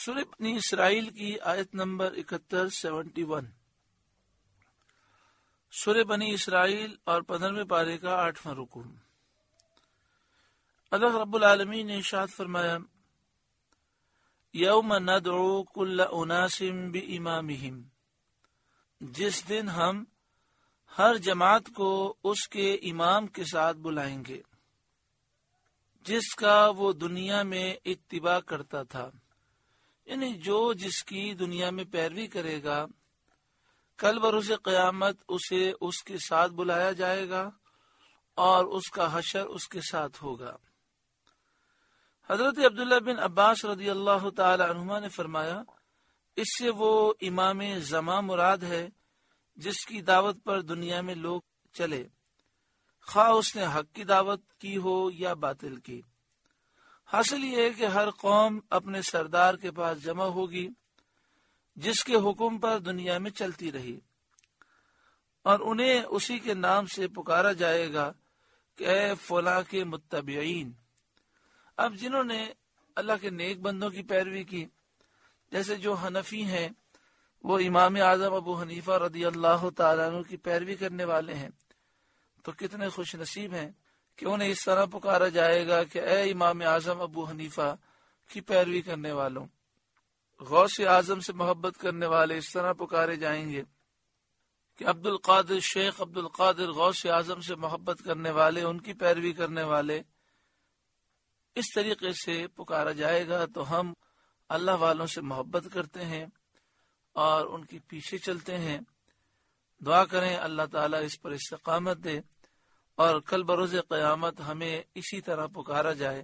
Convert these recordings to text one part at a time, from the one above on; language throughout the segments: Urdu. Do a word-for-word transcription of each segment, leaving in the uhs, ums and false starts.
سورہ بنی اسرائیل کی آیت نمبر اکہتر سیونٹی ون. سورہ بنی اسرائیل اور پندرہویں پارے کا آٹھواں رکوع. اللہ رب العالمین نے ارشاد فرمایا یوم ندعو کل اناس بامامہم، جس دن ہم ہر جماعت کو اس کے امام کے ساتھ بلائیں گے جس کا وہ دنیا میں اتباع کرتا تھا. یعنی جو جس کی دنیا میں پیروی کرے گا کل بروز قیامت اسے اس کے ساتھ بلایا جائے گا اور اس کا حشر اس کے ساتھ ہوگا. حضرت عبداللہ بن عباس رضی اللہ تعالی عنہما نے فرمایا اس سے وہ امام زمان مراد ہے جس کی دعوت پر دنیا میں لوگ چلے، خواہ اس نے حق کی دعوت کی ہو یا باطل کی. حاصل یہ ہے کہ ہر قوم اپنے سردار کے پاس جمع ہوگی جس کے حکم پر دنیا میں چلتی رہی، اور انہیں اسی کے نام سے پکارا جائے گا کہ اے فلاں کے متبعین. اب جنہوں نے اللہ کے نیک بندوں کی پیروی کی، جیسے جو حنفی ہیں وہ امام اعظم ابو حنیفہ رضی اللہ تعالیٰ عنہ کی پیروی کرنے والے ہیں، تو کتنے خوش نصیب ہیں کہ انہیں اس طرح پکارا جائے گا کہ اے امام اعظم ابو حنیفہ کی پیروی کرنے والوں. غوث اعظم سے محبت کرنے والے اس طرح پکارے جائیں گے کہ عبد القادر شیخ عبد القادر غوث اعظم سے محبت کرنے والے، ان کی پیروی کرنے والے، اس طریقے سے پکارا جائے گا. تو ہم اللہ والوں سے محبت کرتے ہیں اور ان کے پیچھے چلتے ہیں. دعا کریں اللہ تعالیٰ اس پر استقامت دے اور کل بروز قیامت ہمیں اسی طرح پکارا جائے،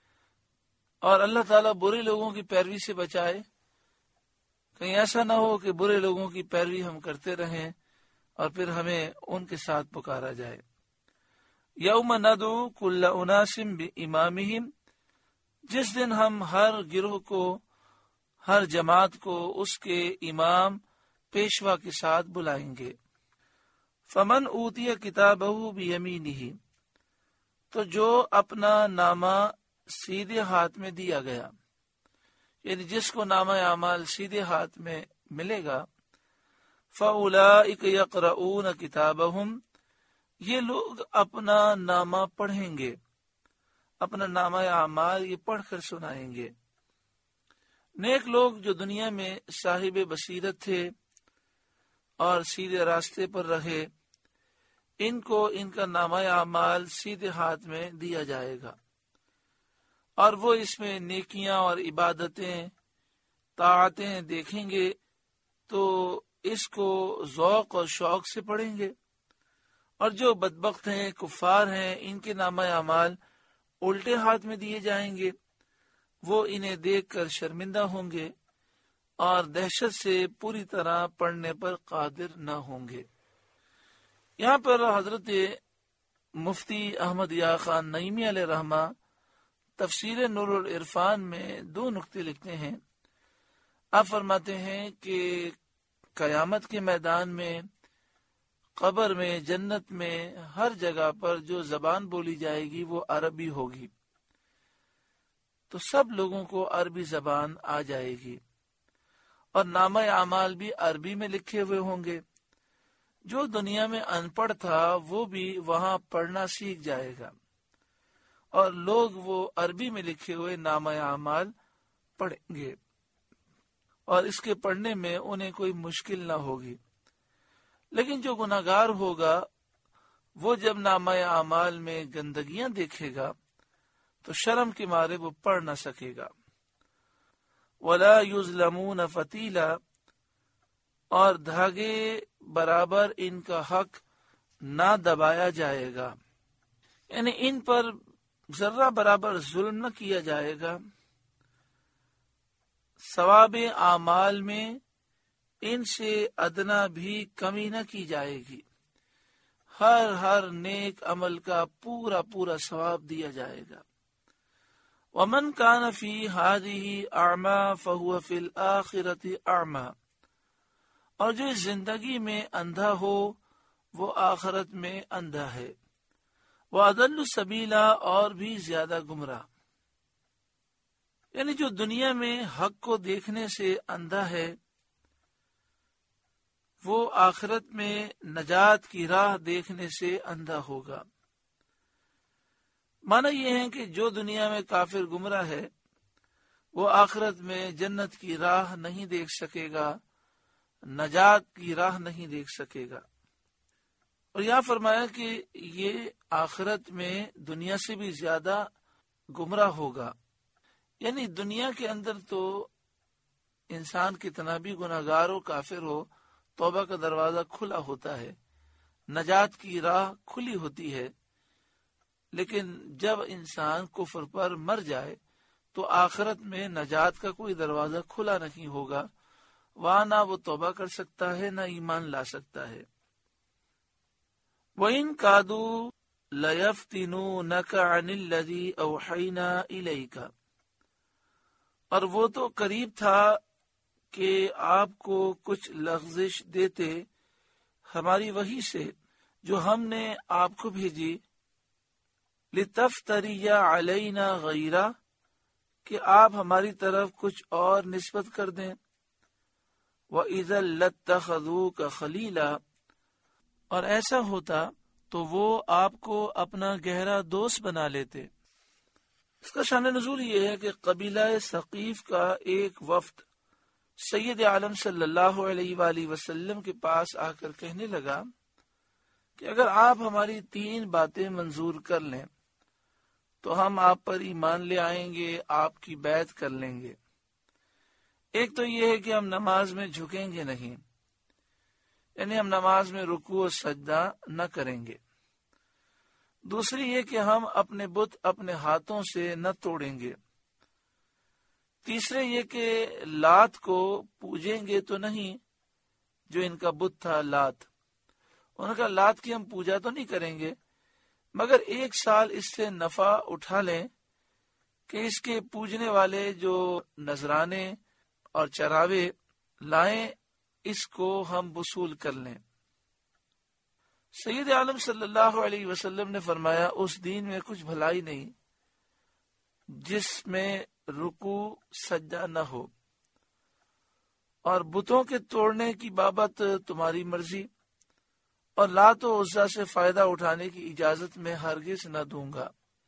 اور اللہ تعالیٰ برے لوگوں کی پیروی سے بچائے. کہیں ایسا نہ ہو کہ برے لوگوں کی پیروی ہم کرتے رہیں اور پھر ہمیں ان کے ساتھ پکارا جائے. یوم ندعو کل اناس بامامہم، جس دن ہم ہر گروہ کو، ہر جماعت کو اس کے امام پیشوا کے ساتھ بلائیں گے. فمن اوتی کتابہ بیمینہ، تو جو اپنا نامہ سیدھے ہاتھ میں دیا گیا، یعنی جس کو نامہ اعمال سیدھے ہاتھ میں ملے گا، فاولئک یقرؤون کتابہم، یہ لوگ اپنا نامہ پڑھیں گے، اپنا نامہ اعمال یہ پڑھ کر سنائیں گے. نیک لوگ جو دنیا میں صاحب بصیرت تھے اور سیدھے راستے پر رہے، ان کو ان کا نامہ اعمال سیدھے ہاتھ میں دیا جائے گا، اور وہ اس میں نیکیاں اور عبادتیں، طاعتیں دیکھیں گے تو اس کو ذوق اور شوق سے پڑھیں گے. اور جو بدبخت ہیں، کفار ہیں، ان کے نامہ اعمال الٹے ہاتھ میں دیے جائیں گے، وہ انہیں دیکھ کر شرمندہ ہوں گے اور دہشت سے پوری طرح پڑھنے پر قادر نہ ہوں گے. یہاں پر حضرت مفتی احمد یا خان نعیمی علیہ رحمہ تفسیر نور العرفان میں دو نکتے لکھتے ہیں. آپ فرماتے ہیں کہ قیامت کے میدان میں، قبر میں، جنت میں، ہر جگہ پر جو زبان بولی جائے گی وہ عربی ہوگی. تو سب لوگوں کو عربی زبان آ جائے گی اور نامہ اعمال بھی عربی میں لکھے ہوئے ہوں گے. جو دنیا میں ان پڑھ تھا وہ بھی وہاں پڑھنا سیکھ جائے گا اور لوگ وہ عربی میں لکھے ہوئے نامہ اعمال پڑھیں گے، اور اس کے پڑھنے میں انہیں کوئی مشکل نہ ہوگی. لیکن جو گناہگار ہوگا وہ جب نامہ اعمال میں گندگیاں دیکھے گا تو شرم کے مارے وہ پڑھ نہ سکے گا. وَلَا يُظْلَمُونَ فَتِيلًا، اور دھاگے برابر ان کا حق نہ دبایا جائے گا، یعنی ان پر ذرہ برابر ظلم نہ کیا جائے گا. ثواب اعمال میں ان سے ادنا بھی کمی نہ کی جائے گی، ہر ہر نیک عمل کا پورا پورا ثواب دیا جائے گا. ومن کان فی ہذہ اعمی فہو فی الآخرۃ اعمی، اور جو اس زندگی میں اندھا ہو وہ آخرت میں اندھا ہے. وَأَضَلُّ سَبِيلًا، اور بھی زیادہ گمراہ. یعنی جو دنیا میں حق کو دیکھنے سے اندھا ہے وہ آخرت میں نجات کی راہ دیکھنے سے اندھا ہوگا۔ معنی یہ ہے کہ جو دنیا میں کافر گمراہ ہے وہ آخرت میں جنت کی راہ نہیں دیکھ سکے گا، نجات کی راہ نہیں دیکھ سکے گا۔ اور یہاں فرمایا کہ یہ آخرت میں دنیا سے بھی زیادہ گمراہ ہوگا، یعنی دنیا کے اندر تو انسان کتنا بھی گناہگار ہو، کافر ہو، توبہ کا دروازہ کھلا ہوتا ہے، نجات کی راہ کھلی ہوتی ہے، لیکن جب انسان کفر پر مر جائے تو آخرت میں نجات کا کوئی دروازہ کھلا نہیں ہوگا، وہاں نہ وہ توبہ کر سکتا ہے نہ ایمان لا سکتا ہے۔ وَإِن كَادُوا لَيَفْتِنُونَكَ عَنِ الَّذِي أَوْحَيْنَا إِلَيْكَ، اور وہ تو قریب تھا کہ آپ کو کچھ لغزش دیتے ہماری وحی سے جو ہم نے آپ کو بھیجی، لِتَفْتَرِيَ عَلَيْنَا غَيْرَهُ، کہ آپ ہماری طرف کچھ اور نسبت کر دیں، وَإِذًا لَاتَّخَذُوكَ خَلِيلًا، اور ایسا ہوتا تو وہ آپ کو اپنا گہرا دوست بنا لیتے۔ اس کا شان نزول یہ ہے کہ قبیلہ ثقیف کا ایک وفد سید عالم صلی اللہ علیہ وآلہ وسلم کے پاس آ کر کہنے لگا کہ اگر آپ ہماری تین باتیں منظور کر لیں تو ہم آپ پر ایمان لے آئیں گے، آپ کی بیعت کر لیں گے۔ ایک تو یہ ہے کہ ہم نماز میں جھکیں گے نہیں، یعنی ہم نماز میں رکوع و سجدہ نہ کریں گے۔ دوسری یہ کہ ہم اپنے بت اپنے ہاتھوں سے نہ توڑیں گے۔ تیسرے یہ کہ لات کو پوجیں گے تو نہیں، جو ان کا بت تھا لات، ان کا لات کی ہم پوجا تو نہیں کریں گے، مگر ایک سال اس سے نفع اٹھا لیں کہ اس کے پوجنے والے جو نذرانے اور چراوے لائیں اس کو ہم وصول کر لیں۔ سید عالم صلی اللہ علیہ وسلم نے فرمایا اس دین میں کچھ بھلائی نہیں جس میں رکوع سجدہ نہ ہو، اور بتوں کے توڑنے کی بابت تمہاری مرضی، اور لات و عزا سے فائدہ اٹھانے کی اجازت میں ہرگز نہ دوں گا۔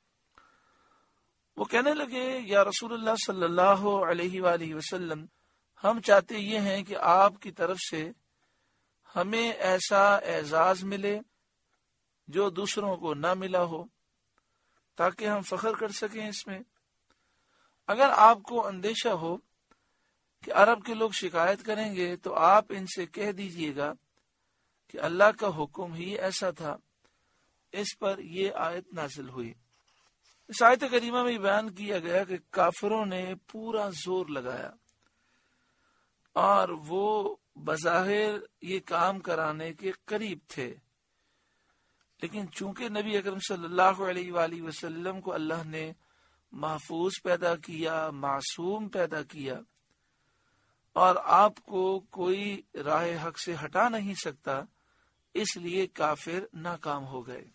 وہ کہنے لگے یا رسول اللہ صلی اللہ علیہ وآلہ وسلم، ہم چاہتے یہ ہیں کہ آپ کی طرف سے ہمیں ایسا اعزاز ملے جو دوسروں کو نہ ملا ہو، تاکہ ہم فخر کر سکیں اس میں۔ اگر آپ کو اندیشہ ہو کہ عرب کے لوگ شکایت کریں گے تو آپ ان سے کہہ دیجئے گا کہ اللہ کا حکم ہی ایسا تھا۔ اس پر یہ آیت نازل ہوئی۔ اس آیت کریمہ میں بیان کیا گیا کہ کافروں نے پورا زور لگایا اور وہ بظاہر یہ کام کرانے کے قریب تھے، لیکن چونکہ نبی اکرم صلی اللہ علیہ وآلہ وسلم کو اللہ نے محفوظ پیدا کیا، معصوم پیدا کیا، اور آپ کو کوئی راہ حق سے ہٹا نہیں سکتا، اس لیے کافر ناکام ہو گئے۔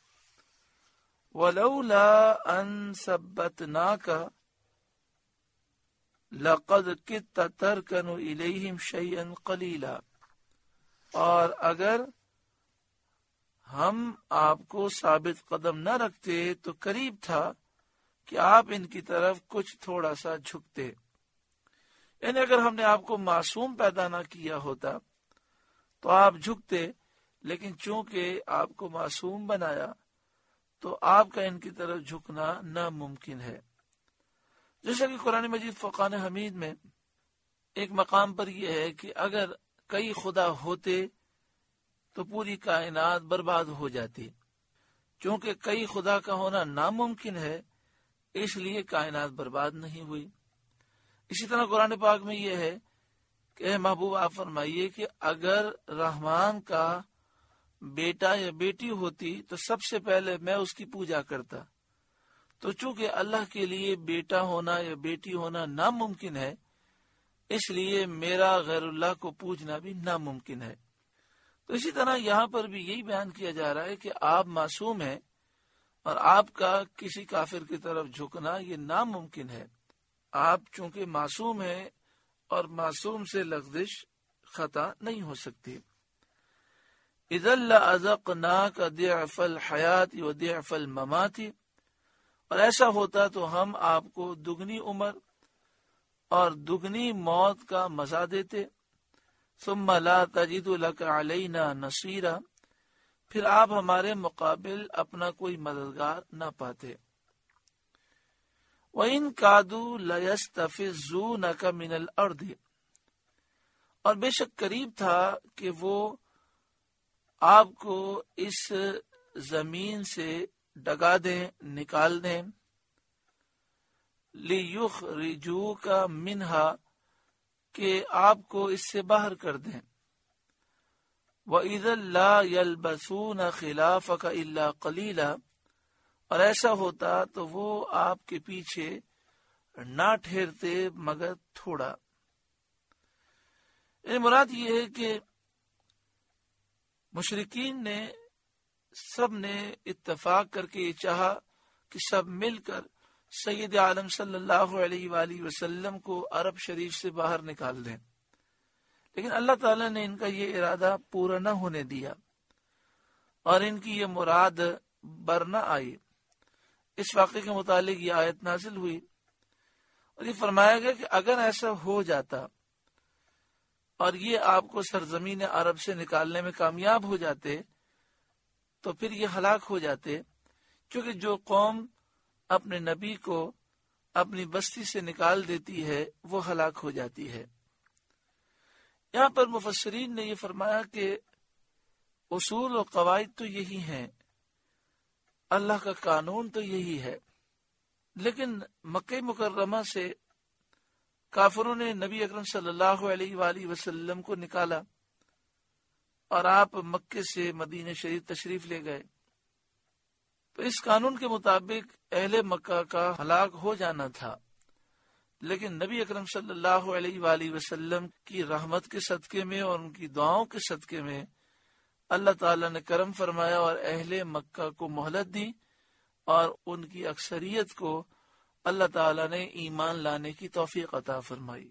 وَلَوْلَا أَن ثَبَّتْنَاكَ لَقَدْ كِدتَّ تَرْكَنُ إِلَيْهِمْ شَيْئًا قَلِيلًا، اور اگر ہم آپ کو ثابت قدم نہ رکھتے تو قریب تھا کہ آپ ان کی طرف کچھ تھوڑا سا جھکتے، یعنی اگر ہم نے آپ کو معصوم پیدا نہ کیا ہوتا تو آپ جھکتے، لیکن چونکہ آپ کو معصوم بنایا تو آپ کا ان کی طرف جھکنا ناممکن ہے۔ جیسا کہ قرآن مجید فرقان حمید میں ایک مقام پر یہ ہے کہ اگر کئی خدا ہوتے تو پوری کائنات برباد ہو جاتی، چونکہ کئی خدا کا ہونا ناممکن ہے اس لیے کائنات برباد نہیں ہوئی۔ اسی طرح قرآن پاک میں یہ ہے کہ اے محبوب آپ فرمائیے کہ اگر رحمان کا بیٹا یا بیٹی ہوتی تو سب سے پہلے میں اس کی پوجا کرتا، تو چونکہ اللہ کے لیے بیٹا ہونا یا بیٹی ہونا ناممکن ہے اس لیے میرا غیر اللہ کو پوجنا بھی ناممکن ہے۔ تو اسی طرح یہاں پر بھی یہی بیان کیا جا رہا ہے کہ آپ معصوم ہیں اور آپ کا کسی کافر کی طرف جھکنا یہ ناممکن ہے، آپ چونکہ معصوم ہیں اور معصوم سے لغزش خطا نہیں ہو سکتی. اذا لأذقناک ضعف الحیات و ضعف الممات، اور ایسا ہوتا تو ہم آپ کو دگنی عمر اور دگنی موت کا مزہ دیتے. ثم لا تجد لك علینا نصیرا، پھر آپ ہمارے مقابل اپنا کوئی مددگار نہ پاتے. وَإِن كَادُوا لَيَسْتَفِزُّونَكَ مِنَ الْأَرْضِ، اور بے شک قریب تھا کہ وہ آپ کو اس زمین سے ڈگا دیں، نکال دیں. لِيُخْرِجُوكَ مِنْهَا، کہ آپ کو اس سے باہر کر دیں. وَإِذًا لَا يَلْبَثُونَ خِلَافَكَ إِلَّا قَلِيلًا، اور ایسا ہوتا تو وہ آپ کے پیچھے نہ ٹھہرتے مگر تھوڑا. یعنی مراد یہ ہے کہ مشرکین نے سب نے اتفاق کر کے یہ چاہا کہ سب مل کر سید عالم صلی اللہ علیہ وآلہ وسلم کو عرب شریف سے باہر نکال دیں، لیکن اللہ تعالیٰ نے ان کا یہ ارادہ پورا نہ ہونے دیا اور ان کی یہ مراد بر نہ آئی. اس واقعے کے متعلق یہ آیت نازل ہوئی اور یہ فرمایا گیا کہ اگر ایسا ہو جاتا اور یہ آپ کو سرزمین عرب سے نکالنے میں کامیاب ہو جاتے تو پھر یہ ہلاک ہو جاتے، کیونکہ جو قوم اپنے نبی کو اپنی بستی سے نکال دیتی ہے وہ ہلاک ہو جاتی ہے. یہاں پر مفسرین نے یہ فرمایا کہ اصول و قواعد تو یہی ہیں، اللہ کا قانون تو یہی ہے، لیکن مکہ مکرمہ سے کافروں نے نبی اکرم صلی اللہ علیہ وآلہ وسلم کو نکالا اور آپ مکے سے مدینہ شریف تشریف لے گئے. تو اس قانون کے مطابق اہل مکہ کا ہلاک ہو جانا تھا، لیکن نبی اکرم صلی اللہ علیہ وآلہ وسلم کی رحمت کے صدقے میں اور ان کی دعاؤں کے صدقے میں اللہ تعالیٰ نے کرم فرمایا اور اہل مکہ کو مہلت دی اور ان کی اکثریت کو اللہ تعالیٰ نے ایمان لانے کی توفیق عطا فرمائی.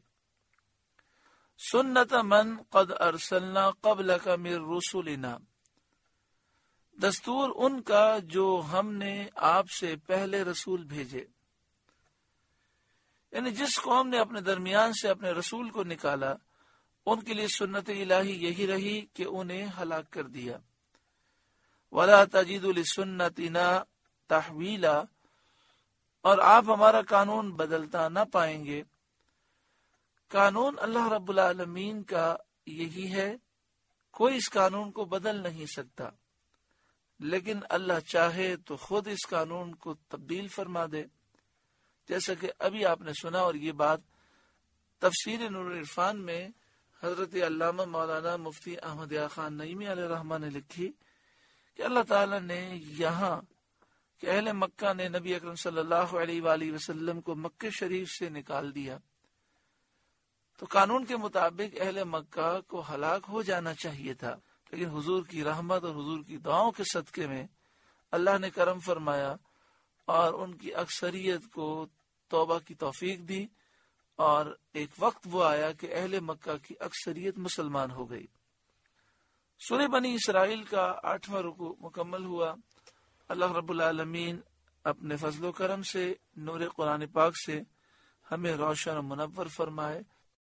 سنت من قد ارسلنا قبلک من رسلنا، دستور ان کا جو ہم نے آپ سے پہلے رسول بھیجے. یعنی جس قوم نے اپنے درمیان سے اپنے رسول کو نکالا ان کے لیے سنت الہی یہی رہی کہ انہیں ہلاک کر دیا. وَلَا تَجِدُ لِسُنَّتِنَا تَحْوِيلًا، اور آپ ہمارا قانون بدلتا نہ پائیں گے. قانون اللہ رب العالمین کا یہی ہے، کوئی اس قانون کو بدل نہیں سکتا، لیکن اللہ چاہے تو خود اس قانون کو تبدیل فرما دے. جیسا کہ ابھی آپ نے سنا، اور یہ بات تفسیر نور عرفان میں حضرت علامہ مولانا مفتی احمد یار خان نعیمی علیہ الرحمہ نے لکھی کہ اللہ تعالیٰ نے یہاں کہ اہل مکہ نے نبی اکرم صلی اللہ علیہ وآلہ وسلم کو مکہ شریف سے نکال دیا، تو قانون کے مطابق اہل مکہ کو ہلاک ہو جانا چاہیے تھا، لیکن حضور کی رحمت اور حضور کی دعاؤں کے صدقے میں اللہ نے کرم فرمایا اور ان کی اکثریت کو توبہ کی توفیق دی، اور ایک وقت وہ آیا کہ اہل مکہ کی اکثریت مسلمان ہو گئی. سورہ بنی اسرائیل کا آٹھواں رکوع مکمل ہوا. اللہ رب العالمین اپنے فضل و کرم سے نور قرآن پاک سے ہمیں روشن و منور فرمائے.